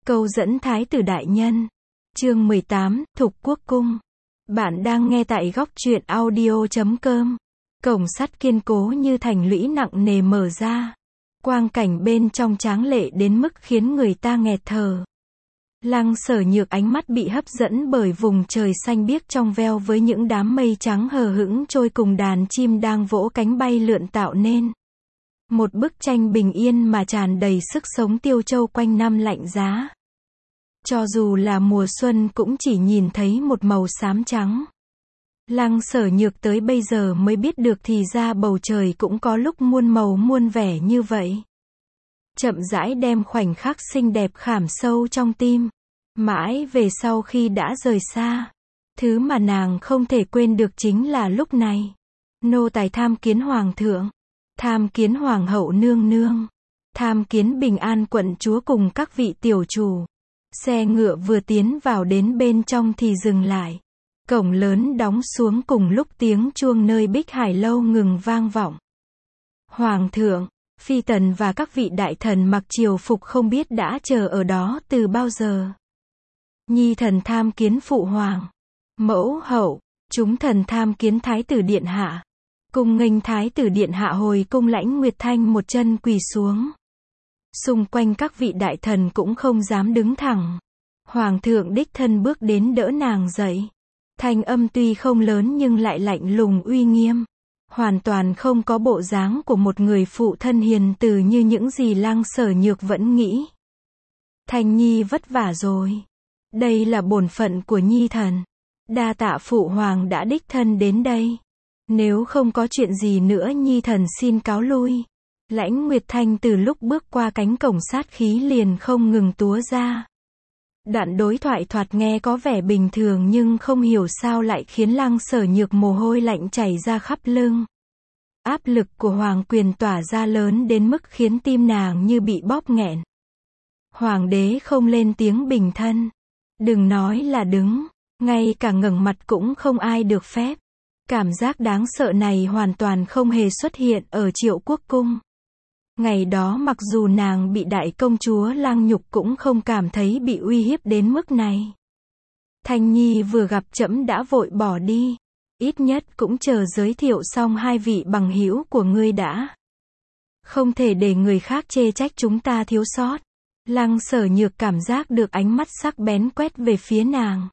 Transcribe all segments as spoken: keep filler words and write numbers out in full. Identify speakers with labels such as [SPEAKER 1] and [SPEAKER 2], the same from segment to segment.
[SPEAKER 1] Câu dẫn thái tử đại nhân. Chương mười tám, Thục Quốc Cung. Bạn đang nghe tại góc truyện audio chấm com. Cổng sắt kiên cố như thành lũy nặng nề mở ra. Quang cảnh bên trong tráng lệ đến mức khiến người ta nghẹt thở. Lăng Sở Nhược ánh mắt bị hấp dẫn bởi vùng trời xanh biếc trong veo với những đám mây trắng hờ hững trôi cùng đàn chim đang vỗ cánh bay lượn tạo nên một bức tranh bình yên mà tràn đầy sức sống Tiêu Châu quanh năm lạnh giá. Cho dù là mùa xuân cũng chỉ nhìn thấy một màu xám trắng. Lăng Sở Nhược tới bây giờ mới biết được thì ra bầu trời cũng có lúc muôn màu muôn vẻ như vậy. Chậm rãi đem khoảnh khắc xinh đẹp khảm sâu trong tim. Mãi về sau khi đã rời xa, thứ mà nàng không thể quên được chính là lúc này. Nô tài tham kiến hoàng thượng, tham kiến hoàng hậu nương nương, tham kiến bình an quận chúa cùng các vị tiểu chủ. Xe ngựa vừa tiến vào đến bên trong thì dừng lại. Cổng lớn đóng xuống cùng lúc tiếng chuông nơi Bích Hải lâu ngừng vang vọng. Hoàng thượng, phi tần và các vị đại thần mặc triều phục không biết đã chờ ở đó từ bao giờ. Nhi thần tham kiến phụ hoàng, mẫu hậu, chúng thần tham kiến thái tử điện hạ. Cùng nghênh thái tử điện hạ hồi cung. Lãnh Nguyệt Thanh một chân quỳ xuống. Xung quanh các vị đại thần cũng không dám đứng thẳng. Hoàng thượng đích thân bước đến đỡ nàng dậy. Thanh âm tuy không lớn nhưng lại lạnh lùng uy nghiêm. Hoàn toàn không có bộ dáng của một người phụ thân hiền từ như những gì Lăng Sở Nhược vẫn nghĩ. Thanh nhi vất vả rồi. Đây là bổn phận của nhi thần. Đa tạ phụ hoàng đã đích thân đến đây. Nếu không có chuyện gì nữa nhi thần xin cáo lui. Lãnh Nguyệt Thanh từ lúc bước qua cánh cổng sát khí liền không ngừng túa ra. Đoạn đối thoại thoạt nghe có vẻ bình thường nhưng không hiểu sao lại khiến Lăng Sở Nhược mồ hôi lạnh chảy ra khắp lưng. Áp lực của hoàng quyền tỏa ra lớn đến mức khiến tim nàng như bị bóp nghẹn. Hoàng đế không lên tiếng bình thân. Đừng nói là đứng, ngay cả ngẩng mặt cũng không ai được phép. Cảm giác đáng sợ này hoàn toàn không hề xuất hiện ở Triệu Quốc cung. Ngày đó mặc dù nàng bị đại công chúa lang nhục cũng không cảm thấy bị uy hiếp đến mức này. Thanh nhi vừa gặp trẫm đã vội bỏ đi. Ít nhất cũng chờ giới thiệu xong hai vị bằng hữu của ngươi đã. Không thể để người khác chê trách chúng ta thiếu sót. Lăng Sở Nhược cảm giác được ánh mắt sắc bén quét về phía nàng.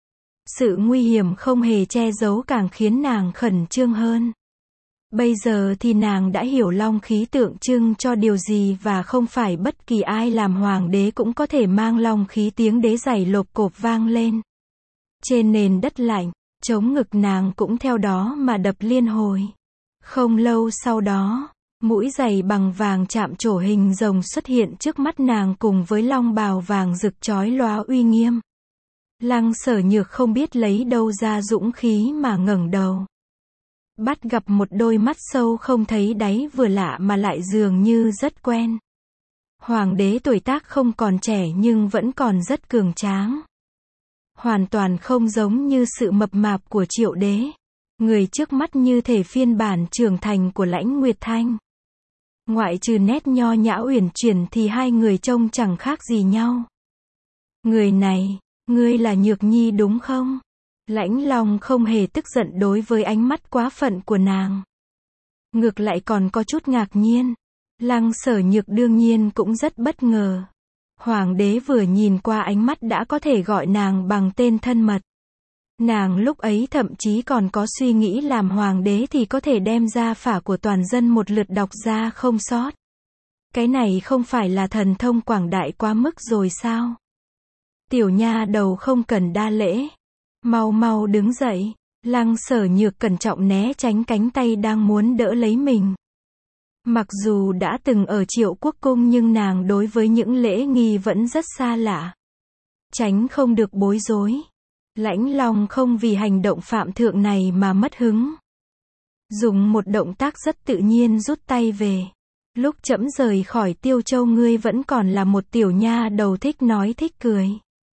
[SPEAKER 1] Sự nguy hiểm không hề che giấu càng khiến nàng khẩn trương hơn. Bây giờ thì nàng đã hiểu long khí tượng trưng cho điều gì và không phải bất kỳ ai làm hoàng đế cũng có thể mang long khí. Tiếng đế giày lộp cộp vang lên. Trên nền đất lạnh, chống ngực nàng cũng theo đó mà đập liên hồi. Không lâu sau đó, mũi giày bằng vàng chạm trổ hình rồng xuất hiện trước mắt nàng cùng với long bào vàng rực chói lóa uy nghiêm. Lăng Sở Nhược không biết lấy đâu ra dũng khí mà ngẩng đầu. Bắt gặp một đôi mắt sâu không thấy đáy vừa lạ mà lại dường như rất quen. Hoàng đế tuổi tác không còn trẻ nhưng vẫn còn rất cường tráng. Hoàn toàn không giống như sự mập mạp của Triệu đế. Người trước mắt như thể phiên bản trưởng thành của Lãnh Nguyệt Thanh. Ngoại trừ nét nho nhã uyển chuyển thì hai người trông chẳng khác gì nhau. Người này, ngươi là Nhược Nhi đúng không? Lãnh Long không hề tức giận đối với ánh mắt quá phận của nàng. Ngược lại còn có chút ngạc nhiên. Lăng Sở Nhược đương nhiên cũng rất bất ngờ. Hoàng đế vừa nhìn qua ánh mắt đã có thể gọi nàng bằng tên thân mật. Nàng lúc ấy thậm chí còn có suy nghĩ làm hoàng đế thì có thể đem gia phả của toàn dân một lượt đọc ra không sót. Cái này không phải là thần thông quảng đại quá mức rồi sao? Tiểu nha đầu không cần đa lễ. Mau mau đứng dậy. Lăng Sở Nhược cẩn trọng né tránh cánh tay đang muốn đỡ lấy mình. Mặc dù đã từng ở Triệu Quốc cung nhưng nàng đối với những lễ nghi vẫn rất xa lạ. Tránh không được bối rối. Lãnh Long không vì hành động phạm thượng này mà mất hứng. Dùng một động tác rất tự nhiên rút tay về. Lúc trẫm rời khỏi Tiêu Châu ngươi vẫn còn là một tiểu nha đầu thích nói thích cười.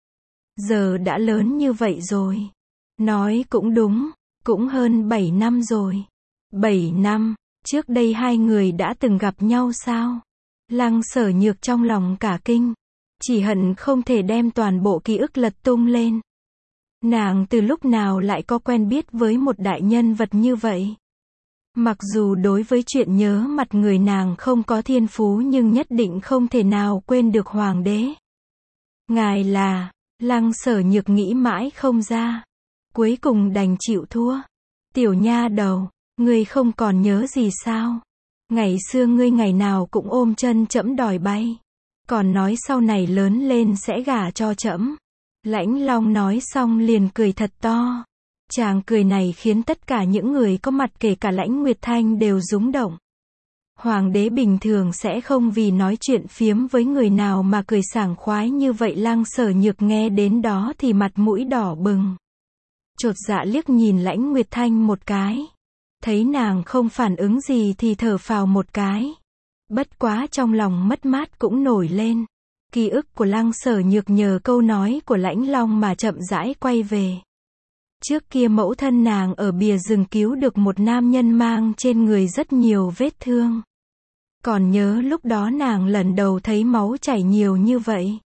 [SPEAKER 1] Giờ đã lớn như vậy rồi. Nói cũng đúng, cũng hơn bảy năm rồi. bảy năm, trước đây hai người đã từng gặp nhau sao? Lăng Sở Nhược trong lòng cả kinh. Chỉ hận không thể đem toàn bộ ký ức lật tung lên. Nàng từ lúc nào lại có quen biết với một đại nhân vật như vậy? Mặc dù đối với chuyện nhớ mặt người nàng không có thiên phú nhưng nhất định không thể nào quên được hoàng đế. Ngài là, Lăng Sở Nhược nghĩ mãi không ra. Cuối cùng đành chịu thua. Tiểu nha đầu, ngươi không còn nhớ gì sao? Ngày xưa ngươi ngày nào cũng ôm chân trẫm đòi bay. Còn nói sau này lớn lên sẽ gả cho trẫm. Lãnh Long nói xong liền cười thật to. Chàng cười này khiến tất cả những người có mặt kể cả Lãnh Nguyệt Thanh đều rúng động. Hoàng đế bình thường sẽ không vì nói chuyện phiếm với người nào mà cười sảng khoái như vậy. Lăng Sở Nhược nghe đến đó thì mặt mũi đỏ bừng. Chột dạ liếc nhìn Lãnh Nguyệt Thanh một cái. Thấy nàng không phản ứng gì thì thở phào một cái. Bất quá trong lòng mất mát cũng nổi lên. Ký ức của Lăng Sở Nhược nhờ câu nói của Lãnh Long mà chậm rãi quay về. Trước kia mẫu thân nàng ở bìa rừng cứu được một nam nhân mang trên người rất nhiều vết thương. Còn nhớ lúc đó nàng lần đầu thấy máu chảy nhiều như vậy.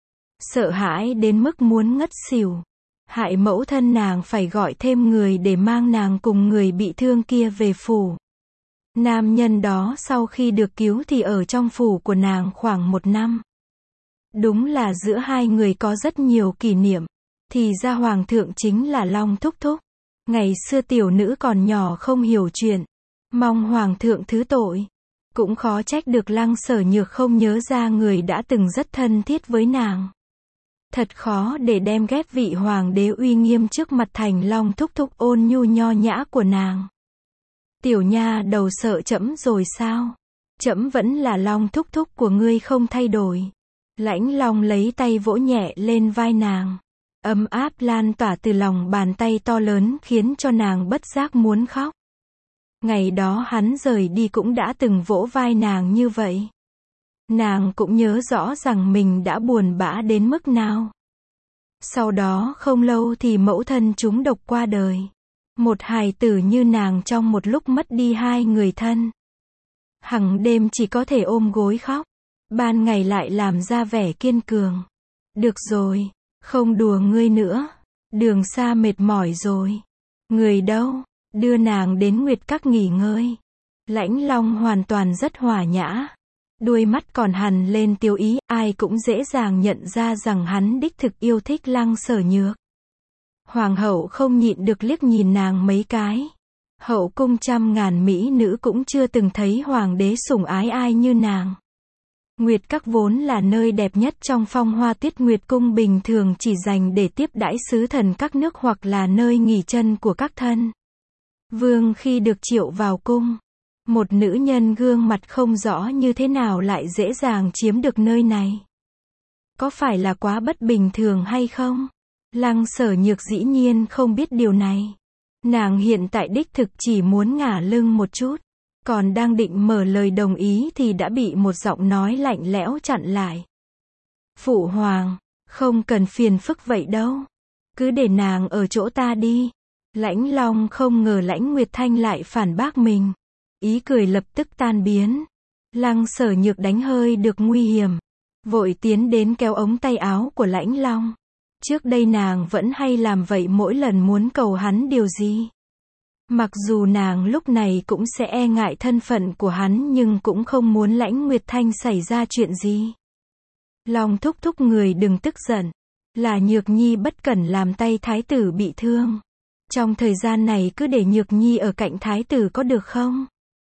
[SPEAKER 1] Sợ hãi đến mức muốn ngất xỉu. Hại mẫu thân nàng phải gọi thêm người để mang nàng cùng người bị thương kia về phủ. Nam nhân đó sau khi được cứu thì ở trong phủ của nàng khoảng một năm. Đúng là giữa hai người có rất nhiều kỷ niệm. Thì ra hoàng thượng chính là Long Thúc Thúc. Ngày xưa tiểu nữ còn nhỏ không hiểu chuyện. Mong hoàng thượng thứ tội. Cũng khó trách được Lăng Sở Nhược không nhớ ra người đã từng rất thân thiết với nàng. Thật khó để đem ghép vị hoàng đế uy nghiêm trước mặt thành Long Thúc Thúc ôn nhu nho nhã của nàng. Tiểu nha đầu sợ trẫm rồi sao? Trẫm vẫn là Long Thúc Thúc của ngươi không thay đổi. Lãnh Long lấy tay vỗ nhẹ lên vai nàng. Ấm áp lan tỏa từ lòng bàn tay to lớn khiến cho nàng bất giác muốn khóc. Ngày đó hắn rời đi cũng đã từng vỗ vai nàng như vậy. Nàng cũng nhớ rõ rằng mình đã buồn bã đến mức nào. Sau đó không lâu thì mẫu thân trúng độc qua đời. Một hài tử như nàng trong một lúc mất đi hai người thân. Hằng đêm chỉ có thể ôm gối khóc. Ban ngày lại làm ra vẻ kiên cường. Được rồi, không đùa ngươi nữa. Đường xa mệt mỏi rồi. Người đâu? Đưa nàng đến Nguyệt Các nghỉ ngơi. Lãnh Long hoàn toàn rất hòa nhã. Đuôi mắt còn hằn lên tiêu ý, ai cũng dễ dàng nhận ra rằng hắn đích thực yêu thích Lăng Sở Nhược. Hoàng hậu không nhịn được liếc nhìn nàng mấy cái. Hậu cung trăm ngàn mỹ nữ cũng chưa từng thấy hoàng đế sủng ái ai như nàng. Nguyệt Các vốn là nơi đẹp nhất trong phong hoa tuyết nguyệt cung bình thường chỉ dành để tiếp đãi sứ thần các nước hoặc là nơi nghỉ chân của các thân. Vương khi được triệu vào cung. Một nữ nhân gương mặt không rõ như thế nào lại dễ dàng chiếm được nơi này. Có phải là quá bất bình thường hay không? Lăng Sở Nhược dĩ nhiên không biết điều này. Nàng hiện tại đích thực chỉ muốn ngả lưng một chút. Còn đang định mở lời đồng ý thì đã bị một giọng nói lạnh lẽo chặn lại. Phụ hoàng, không cần phiền phức vậy đâu. Cứ để nàng ở chỗ ta đi. Lãnh Long không ngờ Lãnh Nguyệt Thanh lại phản bác mình. Ý cười lập tức tan biến. Lăng Sở Nhược đánh hơi được nguy hiểm. Vội tiến đến kéo ống tay áo của Lãnh Long. Trước đây nàng vẫn hay làm vậy mỗi lần muốn cầu hắn điều gì. Mặc dù nàng lúc này cũng sẽ e ngại thân phận của hắn nhưng cũng không muốn Lãnh Nguyệt Thanh xảy ra chuyện gì. Long thúc thúc người đừng tức giận. Là Nhược Nhi bất cẩn làm tay thái tử bị thương. Trong thời gian này cứ để Nhược Nhi ở cạnh thái tử có được không?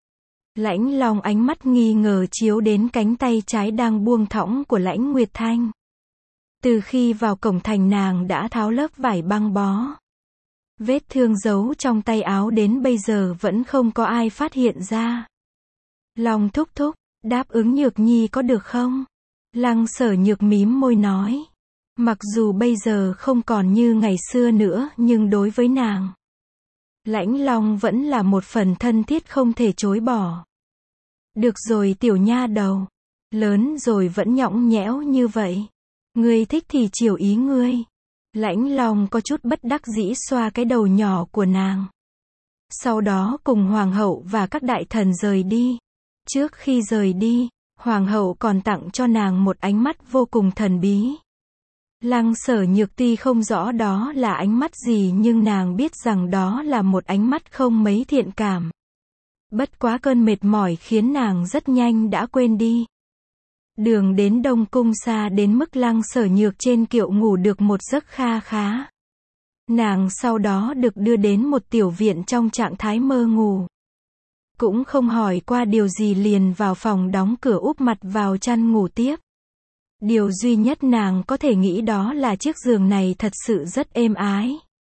[SPEAKER 1] Lãnh Long ánh mắt nghi ngờ chiếu đến cánh tay trái đang buông thõng của Lãnh Nguyệt Thanh. Từ khi vào cổng thành nàng đã tháo lớp vải băng bó. Vết thương giấu trong tay áo đến bây giờ vẫn không có ai phát hiện ra. Long thúc thúc, đáp ứng Nhược Nhi có được không? Lăng Sở Nhược mím môi nói. Mặc dù bây giờ không còn như ngày xưa nữa nhưng đối với nàng, Lãnh Long vẫn là một phần thân thiết không thể chối bỏ. Được rồi tiểu nha đầu. Lớn rồi vẫn nhõng nhẽo như vậy. Ngươi thích thì chiều ý ngươi. Lãnh Long có chút bất đắc dĩ xoa cái đầu nhỏ của nàng. Sau đó cùng hoàng hậu và các đại thần rời đi. Trước khi rời đi, Hoàng hậu còn tặng cho nàng một ánh mắt vô cùng thần bí. Lăng Sở Nhược tuy không rõ đó là ánh mắt gì nhưng nàng biết rằng đó là một ánh mắt không mấy thiện cảm. Bất quá cơn mệt mỏi khiến nàng rất nhanh đã quên đi. Đường đến Đông Cung xa đến mức Lăng Sở Nhược trên kiệu ngủ được một giấc kha khá. Nàng sau đó được đưa đến một tiểu viện trong trạng thái mơ ngủ. Cũng không hỏi qua điều gì liền vào phòng đóng cửa úp mặt vào chăn ngủ tiếp. Điều duy nhất nàng có thể nghĩ đó là chiếc giường này thật sự rất êm ái.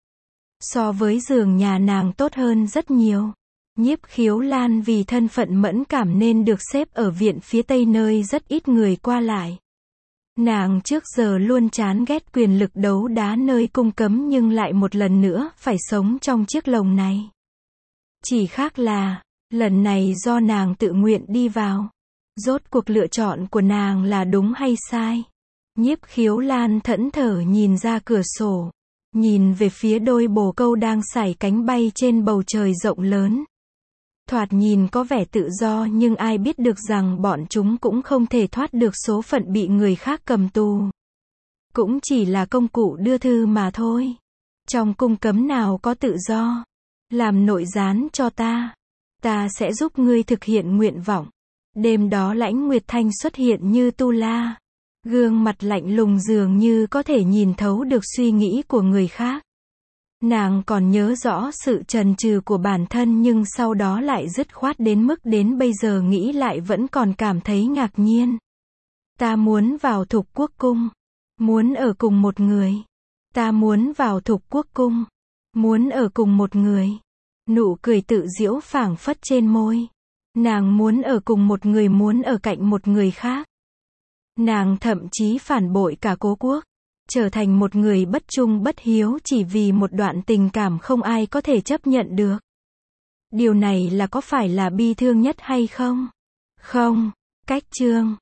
[SPEAKER 1] So với giường nhà nàng tốt hơn rất nhiều. Nhiếp Khiếu Lan vì thân phận mẫn cảm nên được xếp ở viện phía tây nơi rất ít người qua lại. Nàng trước giờ luôn chán ghét quyền lực đấu đá nơi cung cấm nhưng lại một lần nữa phải sống trong chiếc lồng này. Chỉ khác là, lần này do nàng tự nguyện đi vào. Rốt cuộc lựa chọn của nàng là đúng hay sai? Nhiếp Khiếu Lan thẫn thờ nhìn ra cửa sổ. Nhìn về phía đôi bồ câu đang sải cánh bay trên bầu trời rộng lớn. Thoạt nhìn có vẻ tự do nhưng ai biết được rằng bọn chúng cũng không thể thoát được số phận bị người khác cầm tù. Cũng chỉ là công cụ đưa thư mà thôi. Trong cung cấm nào có tự do? Làm nội gián cho ta. Ta sẽ giúp ngươi thực hiện nguyện vọng. Đêm đó Lãnh Nguyệt Thanh xuất hiện như tu la. Gương mặt lạnh lùng dường như có thể nhìn thấu được suy nghĩ của người khác. Nàng còn nhớ rõ sự chần chừ của bản thân nhưng sau đó lại dứt khoát đến mức đến bây giờ nghĩ lại vẫn còn cảm thấy ngạc nhiên. Ta muốn vào Thục Quốc Cung. Muốn ở cùng một người. Ta muốn vào Thục Quốc Cung. Muốn ở cùng một người. Nụ cười tự giễu phảng phất trên môi. Nàng muốn ở cùng một người, muốn ở cạnh một người khác. Nàng thậm chí phản bội cả cố quốc. Trở thành một người bất trung bất hiếu chỉ vì một đoạn tình cảm không ai có thể chấp nhận được. Điều này là có phải là bi thương nhất hay không? Không. Cách chương